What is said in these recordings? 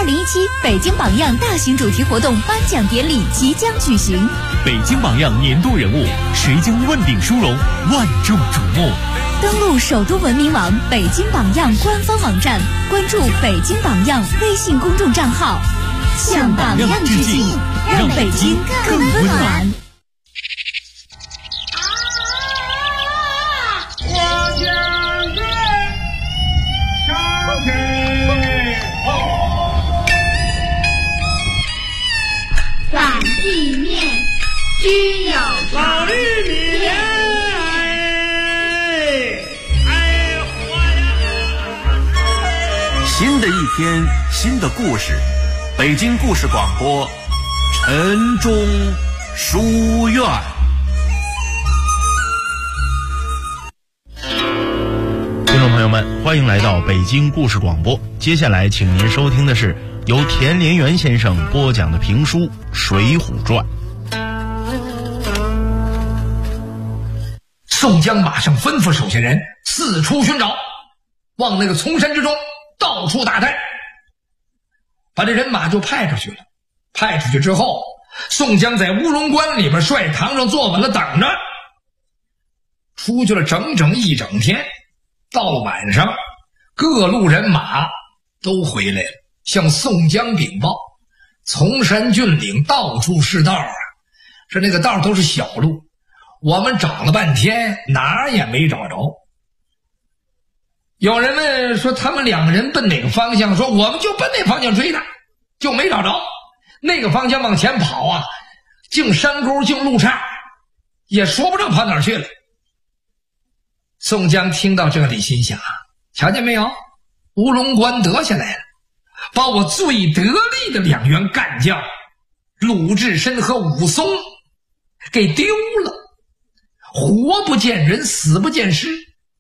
2017北京榜样大型主题活动颁奖典礼即将举行。 北京榜样年度人物，谁将问鼎殊荣，万众瞩目。 登录首都文明网北京榜样官方网站，关注北京榜样微信公众账号，向榜样致敬，让北京更温暖。 反地面均有老玉米新的一天，新的故事，北京故事广播，晨钟书院。 听众朋友们，欢迎来到北京故事广播。接下来，请您收听的是由田连元先生播讲的评书《水浒传》。 宋江马上吩咐手下人四处寻找，往那个丛山之中到处打探，把这人马就派出去了。派出去之后，宋江在乌龙关里边帅堂上坐稳了等着。出去了整整一整天，到了晚上，各路人马都回来了，向宋江禀报，丛山峻岭到处是道啊，说那个道都是小路，我们找了半天哪儿也没找着。有人问说他们两个人奔哪个方向，说我们就奔那方向追的，就没找着。那个方向往前跑啊，进山沟进路岔，也说不上跑哪儿去了。宋江听到这里心想，瞧见没有，乌龙关得下来了，把我最得力的两员干将鲁智深和武松给丢了，活不见人，死不见尸。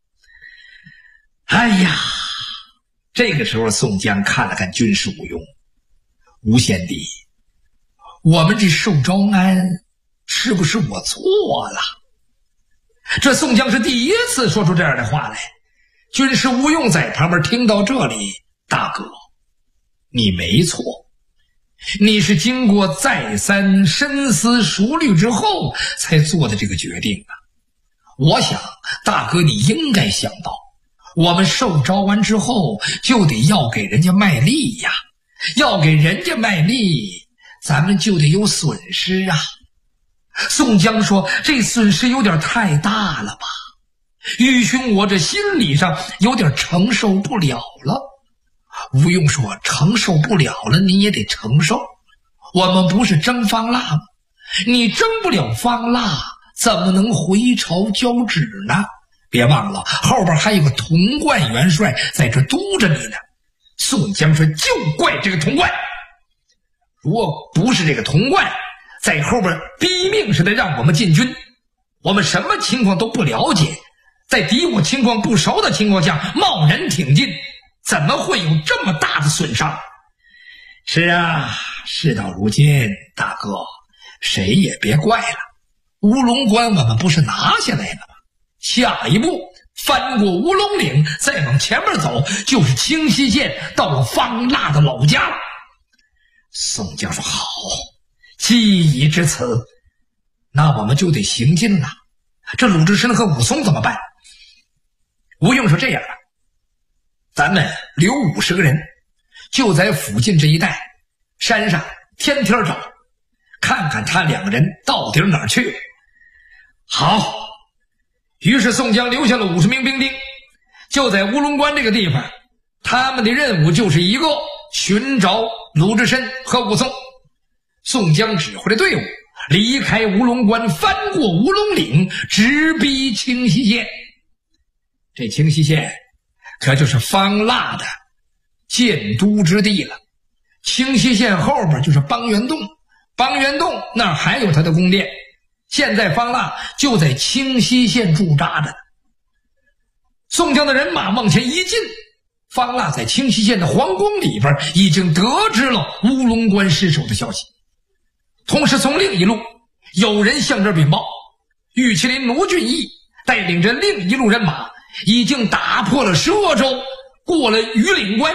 哎呀，这个时候宋江看了看军师吴用，吴贤弟，我们这受招安是不是我错了？这宋江是第一次说出这样的话来。军师吴用在旁边听到这里，大哥，你没错，你是经过再三深思熟虑之后才做的这个决定啊。我想大哥你应该想到，我们受招安之后就得要给人家卖力呀，要给人家卖力，咱们就得有损失啊。宋江说，这损失有点太大了吧，愚兄我这心理上有点承受不了了。吴用说，承受不了了你也得承受，我们不是争方腊吗？你争不了方腊，怎么能回朝交旨呢？别忘了后边还有个童贯元帅在这督着你呢。宋江说，就怪这个童贯，如果不是这个童贯在后边逼命似的让我们进军，我们什么情况都不了解，在敌我情况不熟的情况下贸然挺进，怎么会有这么大的损伤？是啊，事到如今，大哥谁也别怪了，乌龙关我们不是拿下来了吗？下一步翻过乌龙岭，再往前面走就是清溪县，到了方腊的老家了。宋江说，好，既已至此，那我们就得行进了。这鲁智深和武松怎么办？吴用说，这样吧，咱们留50个人，就在附近这一带山上天天找，看看他两个人到底哪儿去了。好，于是宋江留下了50名兵丁，就在乌龙关这个地方，他们的任务就是一个，寻找鲁智深和武松。宋江指挥的队伍离开乌龙关，翻过乌龙岭，直逼清溪县。这清溪县可就是方腊的建都之地了。清溪县后边就是邦元洞，邦元洞那儿还有他的宫殿。现在方腊就在清溪县驻扎着呢。宋江的人马往前一进，方腊在清溪县的皇宫里边已经得知了乌龙关失守的消息。同时从另一路有人向这禀报，玉麒麟卢俊义带领着另一路人马已经打破了佘州，过了榆岭关，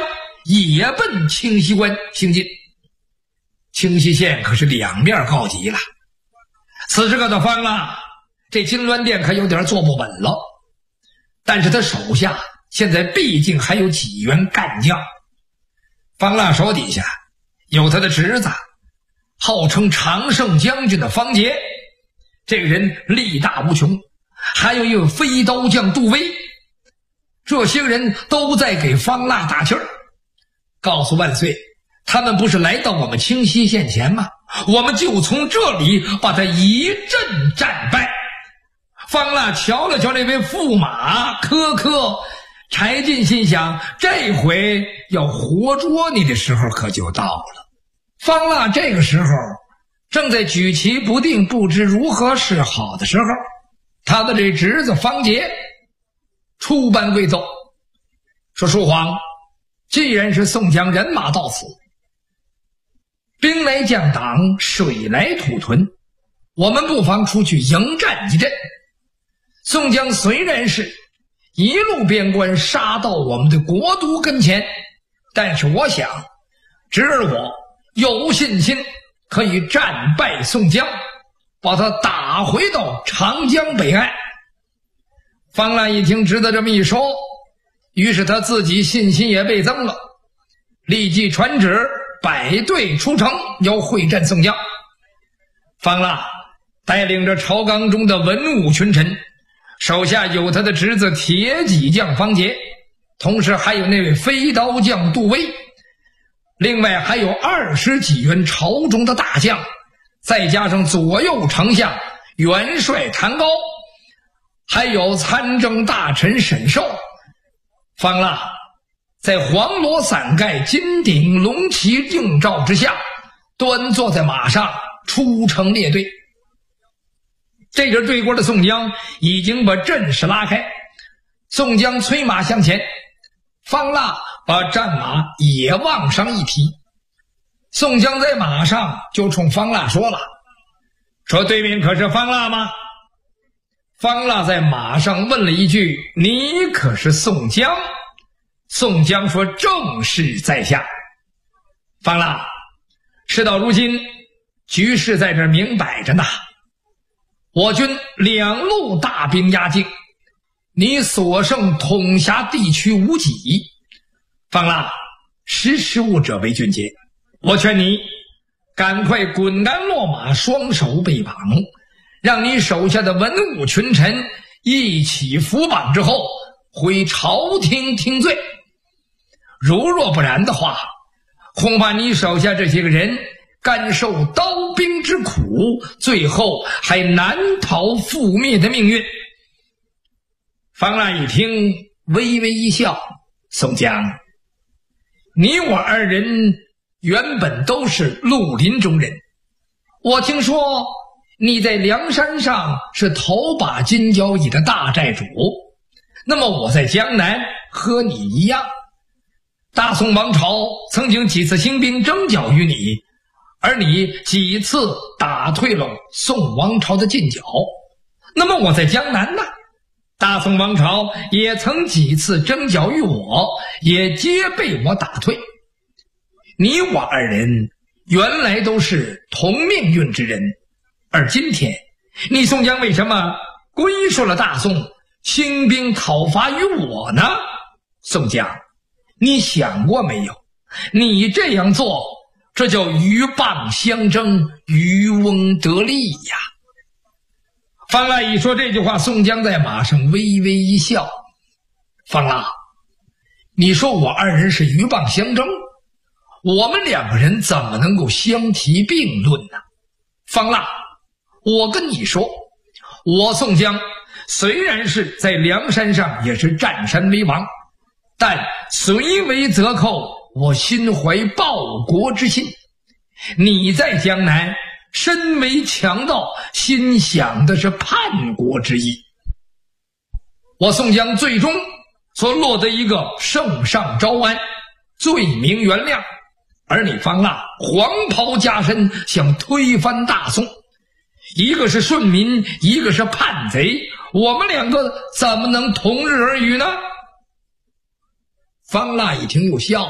也奔清溪关行进。清溪县可是两面告急了，此时可的方腊，这金銮殿可有点坐不稳了。但是他手下现在毕竟还有几员干将，方腊手底下有他的侄子，号称常胜将军的方杰，这个人力大无穷，还有一位飞刀将杜威，这些人都在给方腊打气儿，告诉万岁，他们不是来到我们清溪县前吗？我们就从这里把他一阵战败。方腊瞧了瞧那位驸马柯柯，柴进心想，这回要活捉你的时候可就到了。方腊这个时候正在举棋不定，不知如何是好的时候，他的这侄子方杰出班跪奏，说叔皇，既然是宋江人马到此，兵来将挡，水来土屯，我们不妨出去迎战一阵。宋江虽然是一路边关杀到我们的国都跟前，但是我想侄儿我有信心可以战败宋江，把他打回到长江北岸。方腊一听侄子这么一说，于是他自己信心也倍增了，立即传旨摆队出城，要会战宋江。方腊带领着朝纲中的文武群臣，手下有他的侄子铁戟将方杰，同时还有那位飞刀将杜威，另外还有20几员朝中的大将，再加上左右丞相元帅谭高，还有参政大臣沈寿。方腊在黄罗伞盖、金顶龙旗映照之下，端坐在马上出城列队。这阵对过的宋江已经把阵势拉开，宋江催马向前，方腊把战马也往上一提。宋江在马上就冲方腊说了，说对面可是方腊吗？方腊在马上问了一句，你可是宋江？宋江说正是在下。方腊，事到如今，局势在这明摆着呢，我军两路大兵压境，你所剩统辖地区无几，方腊，识时务者为俊杰，我劝你赶快滚鞍落马，双手背绑，让你手下的文武群臣一起扶绑之后回朝廷听罪。如若不然的话，恐怕你手下这些个人甘受刀兵之苦，最后还难逃覆灭的命运。方腊一听微微一笑，宋江，你我二人原本都是绿林中人，我听说你在梁山上是头把金交椅的大寨主，那么我在江南和你一样，大宋王朝曾经几次兴兵征剿于你，而你几次打退了宋王朝的进剿。那么我在江南呢，大宋王朝也曾几次征剿于我，也皆被我打退。你我二人原来都是同命运之人，而今天你宋江为什么归顺了大宋，兴兵讨伐于我呢？宋江，你想过没有，你这样做，这叫鹬蚌相争，渔翁得利呀。方腊一说这句话，宋江在马上微微一笑。方腊，你说我二人是鹬蚌相争，我们两个人怎么能够相提并论呢？方腊，我跟你说，我宋江虽然是在梁山上也是占山为王，但虽为贼寇，我心怀报国之心。你在江南身为强盗，心想的是叛国之意。我宋江最终所落得一个圣上招安，罪名原谅，而你方腊黄袍加身，想推翻大宋，一个是顺民，一个是叛贼，我们两个怎么能同日而语呢？方腊一听又笑了，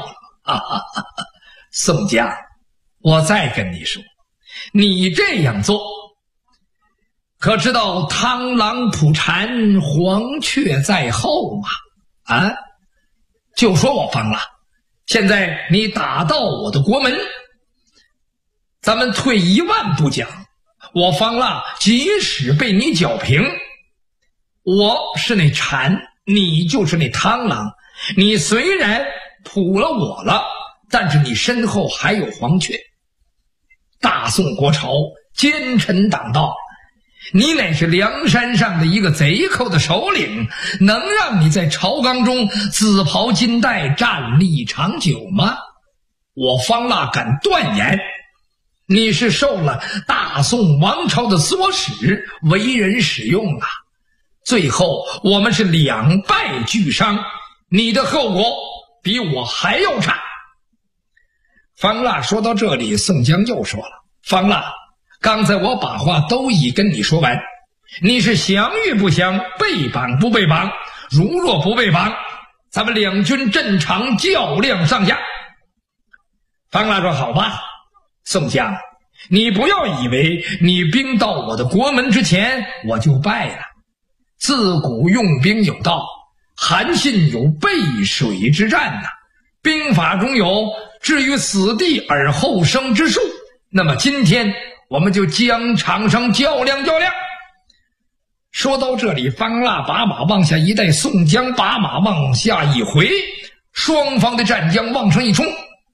宋江，我再跟你说，你这样做，可知道螳螂捕蝉，黄雀在后吗？就说我方腊，现在你打到我的国门，咱们退一万步讲，我方腊即使被你剿平，我是那蝉，你就是那螳螂，你虽然捕了我了，但是你身后还有黄雀。大宋国朝奸臣党道，你乃是梁山上的一个贼寇的首领，能让你在朝纲中紫袍金带，站立长久吗？我方腊敢断言，你是受了大宋王朝的唆使，为人使用啊！最后我们是两败俱伤，你的后果比我还要差。方腊说到这里，宋江又说了：方腊，刚才我把话都已跟你说完，你是降与不降，被绑不被绑？如若不被绑，咱们两军阵场较量上下。方腊说：好吧，宋江，你不要以为你兵到我的国门之前我就败了。自古用兵有道，韩信有背水之战呐，兵法中有置于死地而后生之术。那么今天我们就将场上较量较量。说到这里，方腊把马往下一带，宋江把马往下一回，双方的战将往上一冲。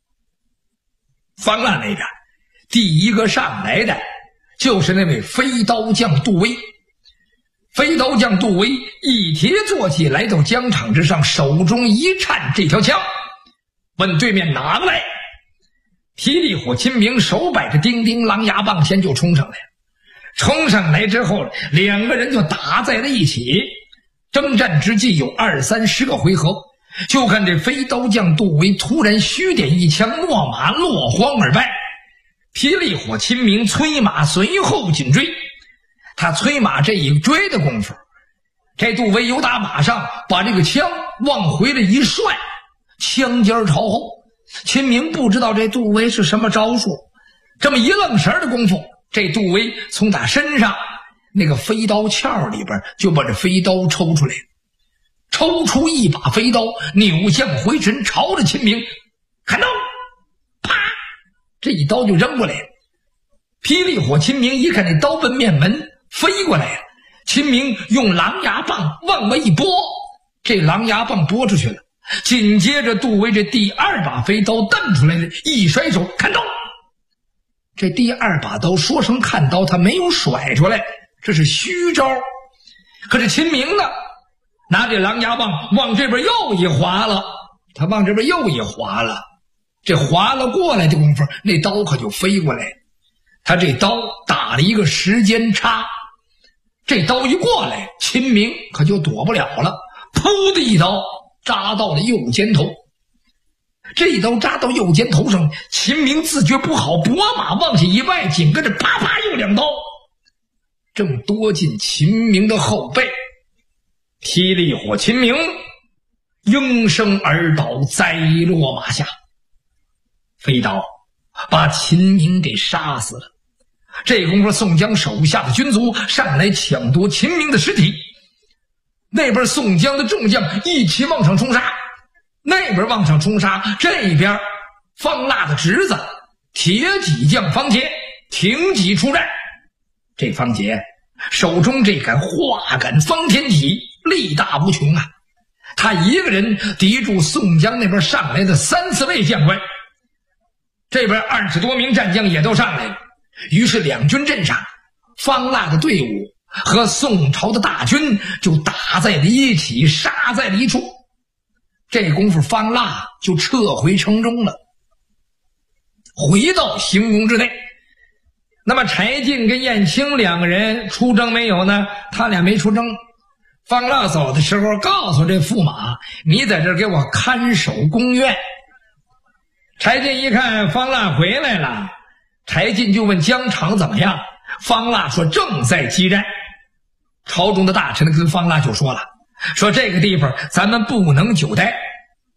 方腊那边第一个上来的就是那位飞刀将杜威。飞刀将杜威一提坐骑来到疆场之上，手中一颤这条枪，问对面哪个来？霹雳火秦明手摆着叮叮狼牙棒，先就冲上来了。冲上来之后，两个人就打在了一起。征战之际有20-30个回合，就看这飞刀将杜威突然虚点一枪，落马落荒而败。霹雳火秦明催马随后紧追，他催马这一追的功夫，这杜威由打马上把这个枪往回了一涮，枪尖朝后。秦明不知道这杜威是什么招数，这么一愣神的功夫，这杜威从他身上那个飞刀鞘里边就把这飞刀抽出来，抽出一把飞刀，扭向回身，朝着秦明砍刀，啪，这一刀就扔过来了。霹雳火秦明一看这刀奔面门飞过来了，秦明用狼牙棒往外一拨，这狼牙棒拨出去了。紧接着杜威这第二把飞刀蹬出来了，一甩手砍刀。这第二把刀说声砍刀，他没有甩出来，这是虚招。可是秦明呢，拿这狼牙棒往这边又一划了，他往这边又一划了，这划了过来的功夫，那刀可就飞过来，他这刀打了一个时间差，这刀一过来，秦明可就躲不了了，噗的一刀扎到了右肩头。这一刀扎到右肩头上，秦明自觉不好，拨马往下一迈，紧跟着啪啪又两刀，正夺进秦明的后背。霹雳火秦明应声而倒，栽落马下。飞刀把秦明给杀死了。这功夫，宋江手下的军卒上来抢夺秦明的尸体，那边宋江的众将一起往上冲杀，那边往上冲杀，这边方腊的侄子铁戟将方杰挺戟出战。这方杰手中这杆化杆方天戟力大无穷啊，他一个人抵住宋江那边上来的3-4位将官，这边20多名战将也都上来了。于是两军阵上，方腊的队伍和宋朝的大军就打在了一起，杀在了一处。这功夫方腊就撤回城中了，回到行宫之内。那么柴进跟燕青两个人出征没有呢？他俩没出征。方腊走的时候告诉这驸马，你在这儿给我看守宫院。柴进一看方腊回来了，柴进就问疆场怎么样。方腊说正在激战。朝中的大臣跟方腊就说了，说这个地方咱们不能久待，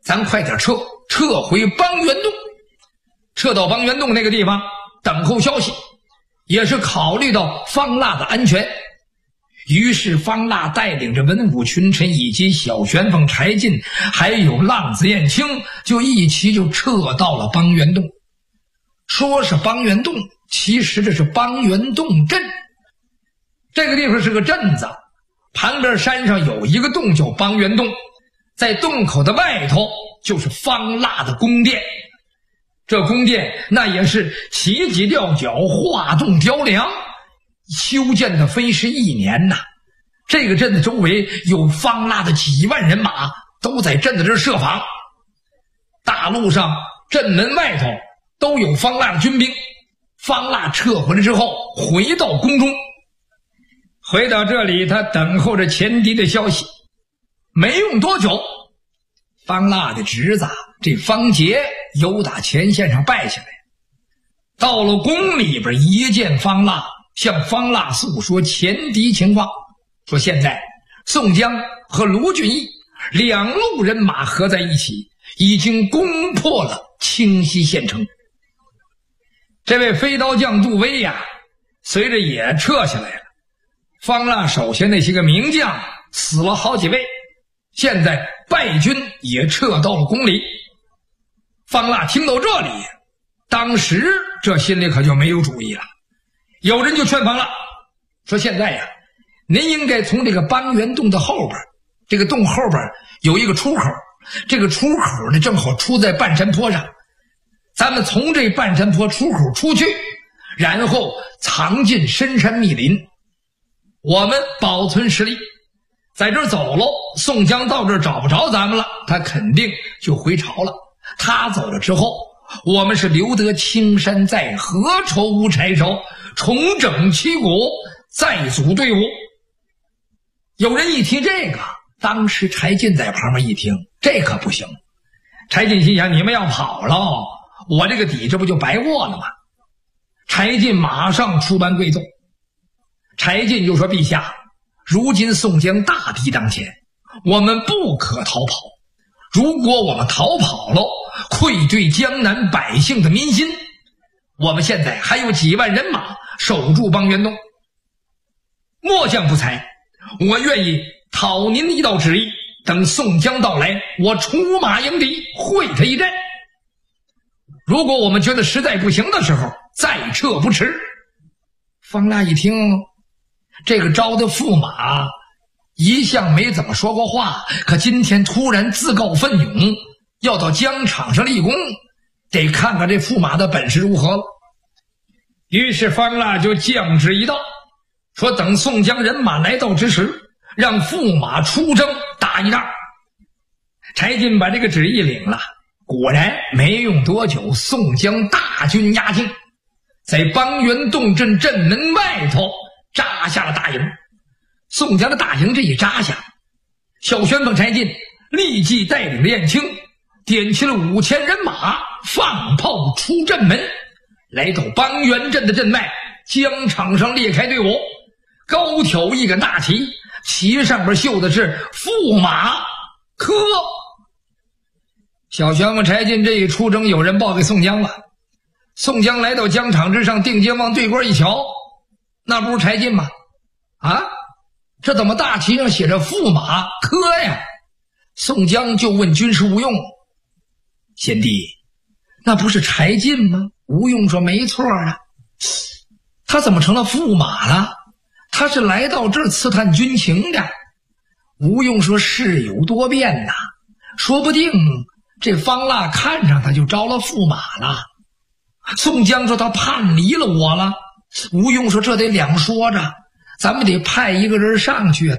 咱快点撤回邦元洞。撤到邦元洞那个地方等候消息，也是考虑到方腊的安全。于是方腊带领着文武群臣以及小旋风柴进还有浪子燕青就一起就撤到了邦元洞。说是邦元洞，其实这是邦元洞镇。这个地方是个镇子，旁边山上有一个洞叫邦元洞，在洞口的外头就是方腊的宫殿。这宫殿那也是奇脊吊脚，画栋雕梁，修建的非是一年呐。这个镇子周围有方腊的几万人马都在镇子这设防，大路上镇门外头都有方腊的军兵。方腊撤回来之后回到宫中，回到这里他等候着前敌的消息。没用多久，方腊的侄子这方杰由打前线上败下来，到了宫里边一见方腊，向方腊诉说前敌情况，说现在宋江和卢俊义两路人马合在一起，已经攻破了清溪县城。这位飞刀将杜威呀，随着也撤下来了。方腊手下那些个名将死了好几位，现在败军也撤到了宫里。方腊听到这里，当时这心里可就没有主意了。有人就劝方腊说，现在呀，您应该从这个邦元洞的后边，这个洞后边有一个出口，这个出口呢正好出在半山坡上，咱们从这半山坡出口出去，然后藏进深山密林，我们保存实力。在这儿走喽，宋江到这儿找不着咱们了，他肯定就回朝了。他走了之后，我们是留得青山在，何愁无柴烧，重整旗鼓，再组队伍。有人一听这个，当时柴进在旁边一听，这可不行。柴进心想，你们要跑了，我这个底这不就白握了吗？柴进马上出班跪奏。柴进就说，陛下，如今宋江大敌当前，我们不可逃跑。如果我们逃跑了，愧对江南百姓的民心。我们现在还有几万人马守住邦元洞。末将不才，我愿意讨您一道旨意，等宋江到来，我出马迎敌，会他一阵。如果我们觉得实在不行的时候，再撤不迟。方腊一听，这个招的驸马一向没怎么说过话，可今天突然自告奋勇要到疆场上立功，得看看这驸马的本事如何了。于是方腊就降旨一道，说等宋江人马来到之时，让驸马出征打一仗。柴进把这个旨意领了，果然没用多久，宋江大军压境，在邦元洞镇镇门外头扎下了大营。宋江的大营这一扎下，小旋风柴进立即带领燕青点起了5000人马，放炮出镇门，来到邦元镇的镇外，疆场上列开队伍，高挑一杆大旗，旗上边绣的是驸马科。小旋风柴进这一出征，有人报给宋江了。宋江来到疆场之上，定睛往对关一瞧，那不是柴进吗？啊，这怎么大旗上写着驸马科呀？宋江就问军师吴用，贤弟，那不是柴进吗？吴用说，没错啊，他怎么成了驸马了？他是来到这儿刺探军情的。吴用说，事有多变呐，说不定这方腊看上他就招了驸马了。宋江说，他叛离了我了。吴用说，这得两说着，咱们得派一个人上去